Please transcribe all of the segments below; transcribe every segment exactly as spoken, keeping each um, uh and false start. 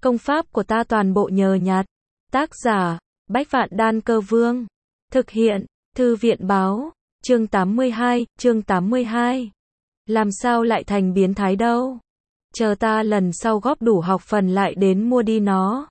Công pháp của ta toàn bộ nhờ nhặt. Tác giả, Bách Vạn Đan Cơ Vương. Thực hiện, Thư viện Báo. Chương tám mươi hai, chương tám mươi hai. Làm sao lại thành biến thái đâu? Chờ ta lần sau góp đủ học phần lại đến mua đi nó.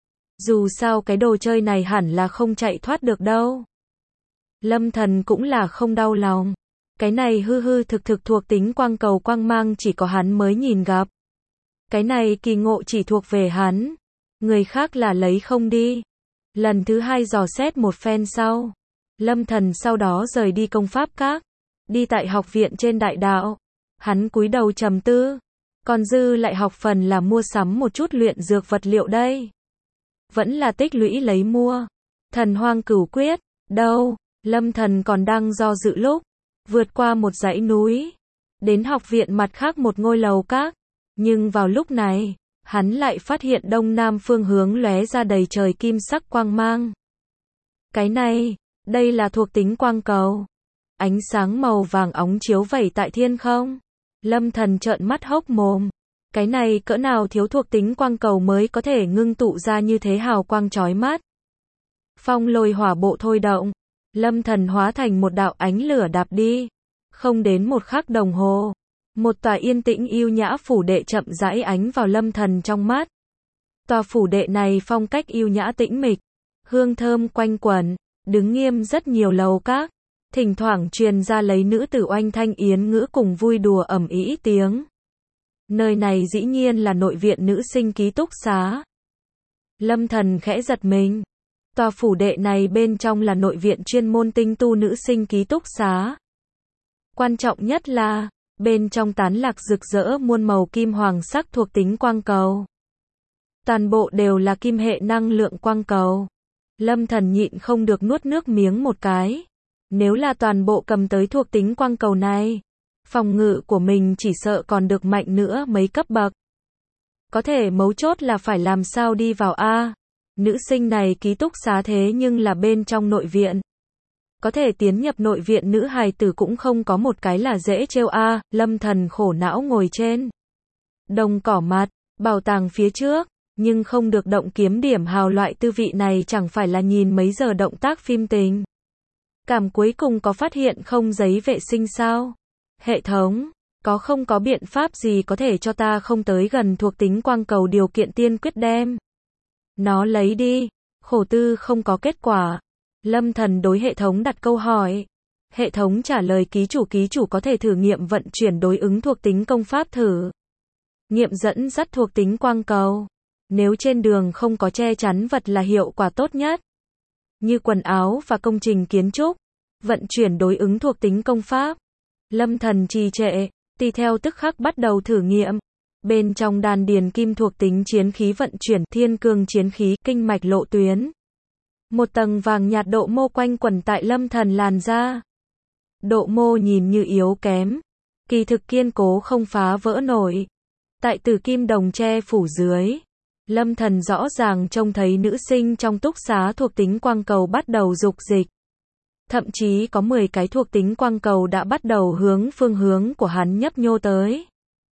Dù sao cái đồ chơi này hẳn là không chạy thoát được đâu. Lâm Thần cũng là không đau lòng. Cái này hư hư thực thực thuộc tính quang cầu quang mang chỉ có hắn mới nhìn gặp. Cái này kỳ ngộ chỉ thuộc về hắn. Người khác là lấy không đi. Lần thứ hai dò xét một phen sau. Lâm Thần sau đó rời đi công pháp các. Đi tại học viện trên đại đạo. Hắn cúi đầu trầm tư. Còn dư lại học phần là mua sắm một chút luyện dược vật liệu đây. Vẫn là tích lũy lấy mua. Thần hoang cửu quyết. Đâu? Lâm Thần còn đang do dự lúc. Vượt qua một dãy núi. Đến học viện mặt khác một ngôi lầu các. Nhưng vào lúc này, hắn lại phát hiện đông nam phương hướng lóe ra đầy trời kim sắc quang mang. Cái này, đây là thuộc tính quang cầu. Ánh sáng màu vàng óng chiếu vẩy tại thiên không. Lâm Thần trợn mắt hốc mồm. Cái này cỡ nào thiếu thuộc tính quang cầu mới có thể ngưng tụ ra như thế hào quang chói mắt. Phong lôi hỏa bộ thôi động. Lâm Thần hóa thành một đạo ánh lửa đạp đi. Không đến một khắc đồng hồ. Một tòa yên tĩnh yêu nhã phủ đệ chậm rãi ánh vào Lâm Thần trong mắt. Tòa phủ đệ này phong cách yêu nhã tĩnh mịch. Hương thơm quanh quẩn. Đứng nghiêm rất nhiều lầu các. Thỉnh thoảng truyền ra lấy nữ tử oanh thanh yến ngữ cùng vui đùa ầm ĩ tiếng. Nơi này dĩ nhiên là nội viện nữ sinh ký túc xá. Lâm Thần khẽ giật mình. Tòa phủ đệ này bên trong là nội viện chuyên môn tinh tu nữ sinh ký túc xá. Quan trọng nhất là, bên trong tán lạc rực rỡ muôn màu kim hoàng sắc thuộc tính quang cầu. Toàn bộ đều là kim hệ năng lượng quang cầu. Lâm Thần nhịn không được nuốt nước miếng một cái. Nếu là toàn bộ cầm tới thuộc tính quang cầu này, phòng ngự của mình chỉ sợ còn được mạnh nữa mấy cấp bậc. Có thể mấu chốt là phải làm sao đi vào a. Nữ sinh này ký túc xá thế nhưng là bên trong nội viện. Có thể tiến nhập nội viện nữ hài tử cũng không có một cái là dễ trêu a. Lâm Thần khổ não ngồi trên đồng cỏ mặt, bảo tàng phía trước, nhưng không được động kiếm điểm hào loại tư vị này chẳng phải là nhìn mấy giờ động tác phim tình. Cảm cuối cùng có phát hiện không giấy vệ sinh sao? Hệ thống, có không có biện pháp gì có thể cho ta không tới gần thuộc tính quang cầu điều kiện tiên quyết đem nó lấy đi. Khổ tư không có kết quả. Lâm Thần đối hệ thống đặt câu hỏi. Hệ thống trả lời ký chủ ký chủ có thể thử nghiệm vận chuyển đối ứng thuộc tính công pháp thử. Nghiệm dẫn dắt thuộc tính quang cầu. Nếu trên đường không có che chắn vật là hiệu quả tốt nhất. Như quần áo và công trình kiến trúc. Vận chuyển đối ứng thuộc tính công pháp. Lâm Thần trì trệ, tùy theo tức khắc bắt đầu thử nghiệm. Bên trong đan điền kim thuộc tính chiến khí vận chuyển thiên cương chiến khí kinh mạch lộ tuyến. Một tầng vàng nhạt độ mô quanh quẩn tại Lâm Thần làn da. Độ mô nhìn như yếu kém. Kỳ thực kiên cố không phá vỡ nổi. Tại tử kim đồng che phủ dưới. Lâm Thần rõ ràng trông thấy nữ sinh trong túc xá thuộc tính quang cầu bắt đầu dục dịch. Thậm chí có mười cái thuộc tính quang cầu đã bắt đầu hướng phương hướng của hắn nhấp nhô tới.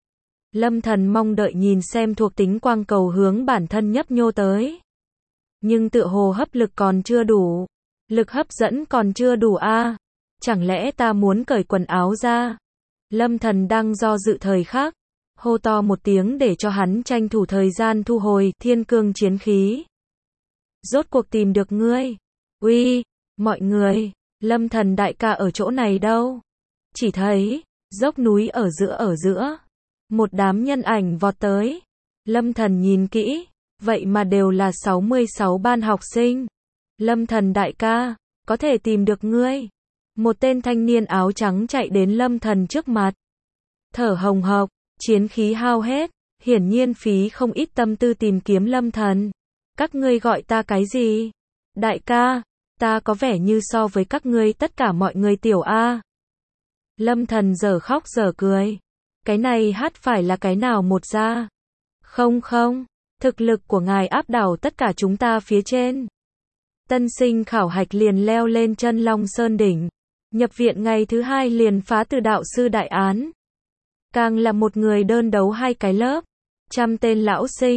Lâm Thần mong đợi nhìn xem thuộc tính quang cầu hướng bản thân nhấp nhô tới. Nhưng tựa hồ hấp lực còn chưa đủ. Lực hấp dẫn còn chưa đủ a. À. Chẳng lẽ ta muốn cởi quần áo ra? Lâm Thần đang do dự thời khắc. Hô to một tiếng để cho hắn tranh thủ thời gian thu hồi thiên cương chiến khí. Rốt cuộc tìm được ngươi. Uy, mọi người, Lâm Thần đại ca ở chỗ này đâu? Chỉ thấy, dốc núi ở giữa ở giữa. Một đám nhân ảnh vọt tới. Lâm Thần nhìn kỹ, vậy mà đều là sáu mươi sáu ban học sinh. Lâm Thần đại ca, có thể tìm được ngươi. Một tên thanh niên áo trắng chạy đến Lâm Thần trước mặt. Thở hồng hộc, chiến khí hao hết, hiển nhiên phí không ít tâm tư tìm kiếm Lâm Thần. Các ngươi gọi ta cái gì? Đại ca, ta có vẻ như so với các ngươi tất cả mọi người tiểu a. Lâm Thần giờ khóc giờ cười. Cái này hát phải là cái nào một ra? Không không, thực lực của ngài áp đảo tất cả chúng ta phía trên. Tân sinh khảo hạch liền leo lên chân Long Sơn đỉnh. Nhập viện ngày thứ hai liền phá từ đạo sư đại án. Càng là một người đơn đấu hai cái lớp. Trăm tên lão sinh.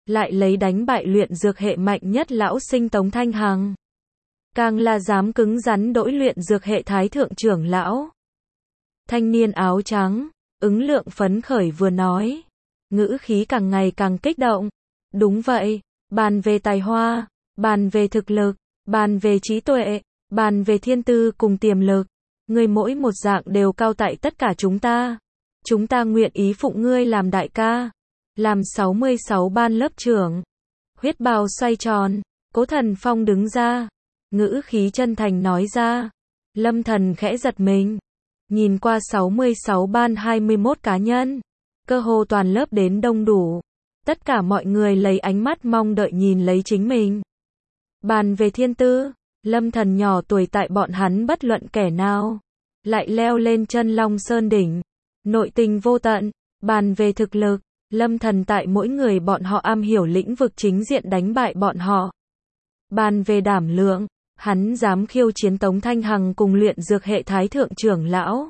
lại lấy đánh bại luyện dược hệ mạnh nhất lão sinh Tống Thanh Hằng. Càng là dám cứng rắn đỗi luyện dược hệ thái thượng trưởng lão. Thanh niên áo trắng, ứng lượng phấn khởi vừa nói. Ngữ khí càng ngày càng kích động. Đúng vậy, bàn về tài hoa, bàn về thực lực, bàn về trí tuệ, bàn về thiên tư cùng tiềm lực. Ngươi mỗi một dạng đều cao tại tất cả chúng ta. Chúng ta nguyện ý phụng ngươi làm đại ca. Làm sáu mươi sáu ban lớp trưởng. Huyết bào xoay tròn, Cố Thần Phong đứng ra. Ngữ khí chân thành nói ra. Lâm Thần khẽ giật mình. Nhìn qua sáu mươi sáu ban hai mươi mốt cá nhân. Cơ hồ toàn lớp đến đông đủ. Tất cả mọi người lấy ánh mắt mong đợi nhìn lấy chính mình. Bàn về thiên tư, Lâm Thần nhỏ tuổi tại bọn hắn bất luận kẻ nào. Lại leo lên chân Long Sơn đỉnh. Nội tình vô tận, bàn về thực lực, Lâm Thần tại mỗi người bọn họ am hiểu lĩnh vực chính diện đánh bại bọn họ. Bàn về đảm lượng, hắn dám khiêu chiến Tống Thanh Hằng cùng luyện dược hệ thái thượng trưởng lão.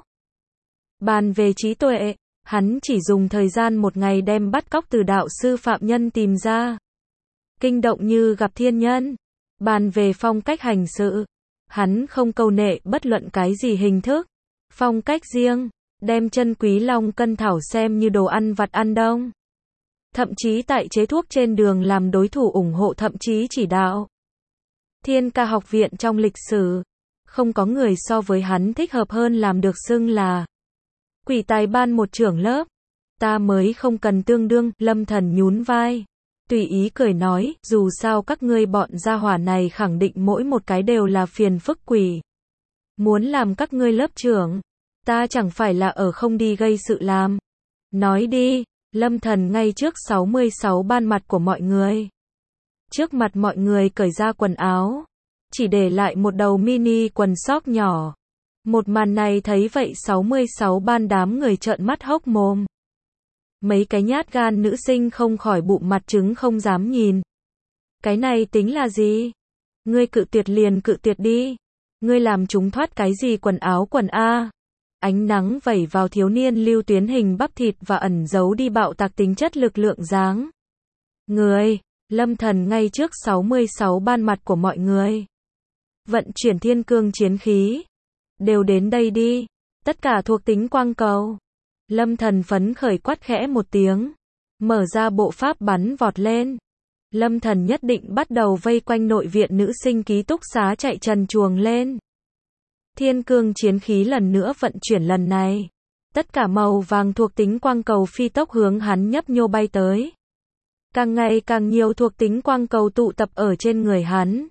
Bàn về trí tuệ, hắn chỉ dùng thời gian một ngày đem bắt cóc từ đạo sư phạm nhân tìm ra. Kinh động như gặp thiên nhân. Bàn về phong cách hành sự, hắn không câu nệ bất luận cái gì hình thức. Phong cách riêng, đem chân quý long cân thảo xem như đồ ăn vặt ăn đông. Thậm chí tại chế thuốc trên đường làm đối thủ ủng hộ thậm chí chỉ đạo. Thiên Ca học viện trong lịch sử, không có người so với hắn thích hợp hơn làm được xưng là quỷ tài ban một trưởng lớp. Ta mới không cần tương đương, Lâm Thần nhún vai. Tùy ý cười nói, dù sao các ngươi bọn gia hỏa này khẳng định mỗi một cái đều là phiền phức quỷ. Muốn làm các ngươi lớp trưởng, ta chẳng phải là ở không đi gây sự làm. Nói đi, Lâm Thần ngay trước sáu mươi sáu ban mặt của mọi người. Trước mặt mọi người cởi ra quần áo, chỉ để lại một đầu mini quần sóc nhỏ. Một màn này thấy vậy sáu mươi sáu ban đám người trợn mắt hốc mồm. Mấy cái nhát gan nữ sinh không khỏi bụng mặt trứng không dám nhìn. Cái này tính là gì? Ngươi cự tuyệt liền cự tuyệt đi. Ngươi làm chúng thoát cái gì quần áo quần A? Ánh nắng vẩy vào thiếu niên lưu tuyến hình bắp thịt và ẩn giấu đi bạo tạc tính chất lực lượng dáng. Người, Lâm Thần ngay trước sáu mươi sáu ban mặt của mọi người. Vận chuyển thiên cương chiến khí. Đều đến đây đi. Tất cả thuộc tính quang cầu. Lâm Thần phấn khởi quát khẽ một tiếng. Mở ra bộ pháp bắn vọt lên. Lâm Thần nhất định bắt đầu vây quanh nội viện nữ sinh ký túc xá chạy trần truồng lên. Thiên cương chiến khí lần nữa vận chuyển lần này. Tất cả màu vàng thuộc tính quang cầu phi tốc hướng hắn nhấp nhô bay tới. Càng ngày càng nhiều thuộc tính quang cầu tụ tập ở trên người hắn.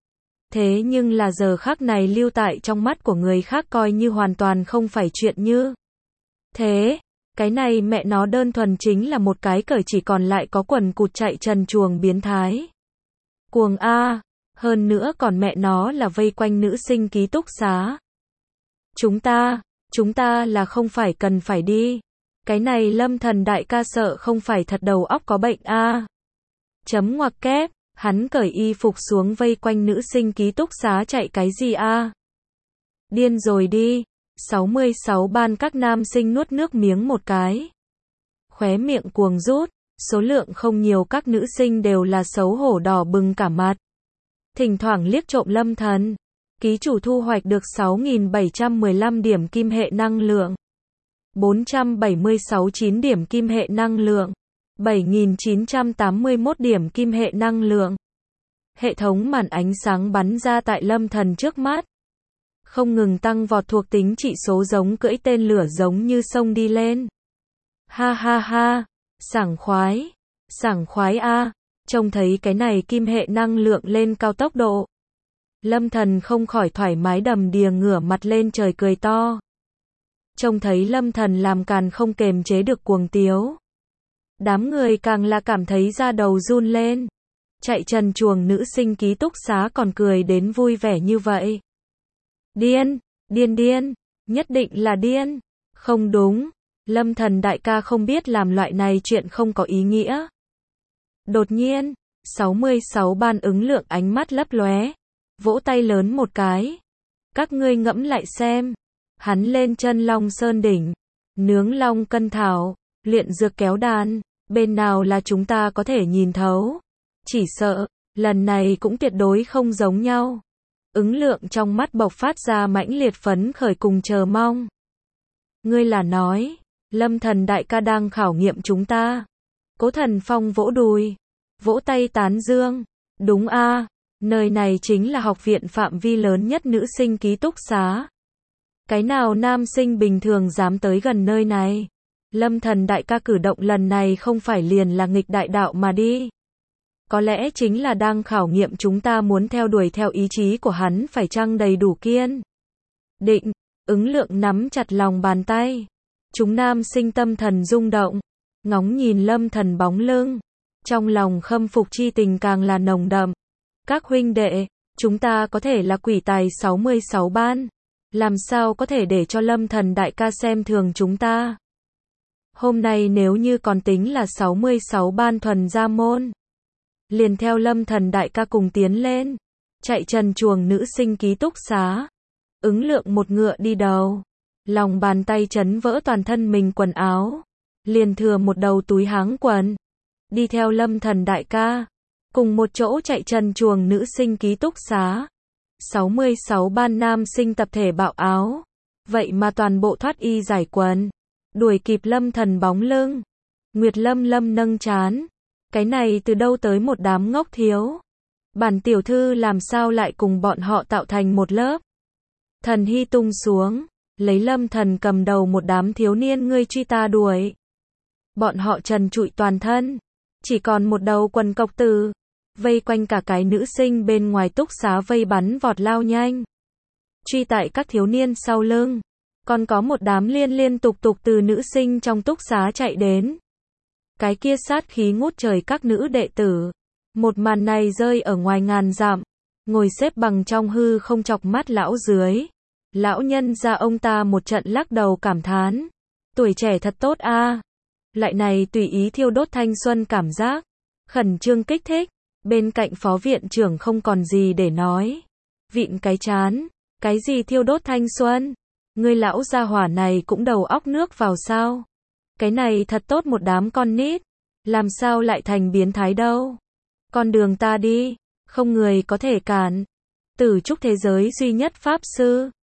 Thế nhưng là giờ khắc này lưu tại trong mắt của người khác coi như hoàn toàn không phải chuyện như. Thế, cái này mẹ nó đơn thuần chính là một cái cởi chỉ còn lại có quần cụt chạy trần truồng biến thái. Cuồng A, hơn nữa còn mẹ nó là vây quanh nữ sinh ký túc xá. Chúng ta, chúng ta là không phải cần phải đi. Cái này Lâm Thần đại ca sợ không phải thật đầu óc có bệnh A. Chấm ngoặc kép, hắn cởi y phục xuống vây quanh nữ sinh ký túc xá chạy cái gì A. Điên rồi đi. sáu mươi sáu ban các nam sinh nuốt nước miếng một cái. Khóe miệng cuồng rút, số lượng không nhiều các nữ sinh đều là xấu hổ đỏ bừng cả mặt. Thỉnh thoảng liếc trộm Lâm Thần. Ký chủ thu hoạch được sáu nghìn bảy trăm mười lăm điểm kim hệ năng lượng. bốn trăm bảy mươi sáu chín điểm kim hệ năng lượng. bảy nghìn chín trăm tám mươi mốt điểm kim hệ năng lượng. Hệ thống màn ánh sáng bắn ra tại Lâm Thần trước mắt. Không ngừng tăng vọt thuộc tính trị số giống cưỡi tên lửa giống như sông đi lên. Ha ha ha, sảng khoái, sảng khoái a, trông thấy cái này kim hệ năng lượng lên cao tốc độ. Lâm Thần không khỏi thoải mái đầm đìa ngửa mặt lên trời cười to. Trông thấy Lâm Thần làm càn không kềm chế được cuồng tiếu. Đám người càng là cảm thấy da đầu run lên. Chạy trần truồng nữ sinh ký túc xá còn cười đến vui vẻ như vậy. Điên, điên điên, nhất định là điên. Không đúng, Lâm Thần đại ca không biết làm loại này chuyện không có ý nghĩa. Đột nhiên, sáu mươi sáu ban ứng lượng ánh mắt lấp lóe, vỗ tay lớn một cái. Các ngươi ngẫm lại xem, hắn lên chân Long Sơn đỉnh, nướng long cân thảo, luyện dược kéo đàn, Bên nào là chúng ta có thể nhìn thấu? Chỉ sợ, lần này cũng tuyệt đối không giống nhau. Ứng Lượng trong mắt bộc phát ra mãnh liệt phấn khởi cùng chờ mong. Ngươi là nói, Lâm Thần đại ca đang khảo nghiệm chúng ta. Cố Thần Phong vỗ đùi, vỗ tay tán dương. Đúng a, nơi này chính là học viện phạm vi lớn nhất nữ sinh ký túc xá. Cái nào nam sinh bình thường dám tới gần nơi này? Lâm Thần đại ca cử động lần này không phải liền là nghịch đại đạo mà đi. Có lẽ chính là đang khảo nghiệm chúng ta muốn theo đuổi theo ý chí của hắn phải chăng đầy đủ kiên định. Ứng Lượng nắm chặt lòng bàn tay. Chúng nam sinh tâm thần rung động, ngóng nhìn Lâm Thần bóng lưng. Trong lòng khâm phục chi tình càng là nồng đậm. Các huynh đệ, chúng ta có thể là quỷ tài sáu mươi sáu ban. Làm sao có thể để cho Lâm Thần đại ca xem thường chúng ta? Hôm nay nếu như còn tính là sáu mươi sáu ban thuần gia môn, liền theo Lâm Thần đại ca cùng tiến lên, chạy trần truồng nữ sinh ký túc xá. Ứng Lượng một ngựa đi đầu, lòng bàn tay chấn vỡ toàn thân mình quần áo, liền thừa một đầu túi háng quần, đi theo Lâm Thần đại ca, cùng một chỗ chạy trần truồng nữ sinh ký túc xá. sáu mươi sáu ban nam sinh tập thể bạo áo, vậy mà toàn bộ thoát y giải quần, đuổi kịp Lâm Thần bóng lưng. Nguyệt Lâm Lâm nâng trán, cái này từ đâu tới một đám ngốc thiếu? Bản tiểu thư làm sao lại cùng bọn họ tạo thành một lớp? Thần hy tung xuống, lấy Lâm Thần cầm đầu một đám thiếu niên ngươi truy ta đuổi. Bọn họ trần trụi toàn thân, chỉ còn một đầu quần cộc tử, vây quanh cả cái nữ sinh bên ngoài túc xá vây bắn vọt lao nhanh. Truy tại các thiếu niên sau lưng, còn có một đám liên liên tục tục từ nữ sinh trong túc xá chạy đến. Cái kia sát khí ngút trời các nữ đệ tử. Một màn này rơi ở ngoài ngàn dặm, ngồi xếp bằng trong hư không chọc mắt lão dưới. Lão nhân ra ông ta một trận lắc đầu cảm thán. Tuổi trẻ thật tốt a, lại này tùy ý thiêu đốt thanh xuân cảm giác. Khẩn trương kích thích. Bên cạnh phó viện trưởng không còn gì để nói. Vịn cái chán. Cái gì thiêu đốt thanh xuân? Ngươi lão gia hỏa này cũng đầu óc nước vào sao? Cái này thật tốt một đám con nít. Làm sao lại thành biến thái đâu? Con đường ta đi, không người có thể cản. Tử trúc thế giới duy nhất pháp sư.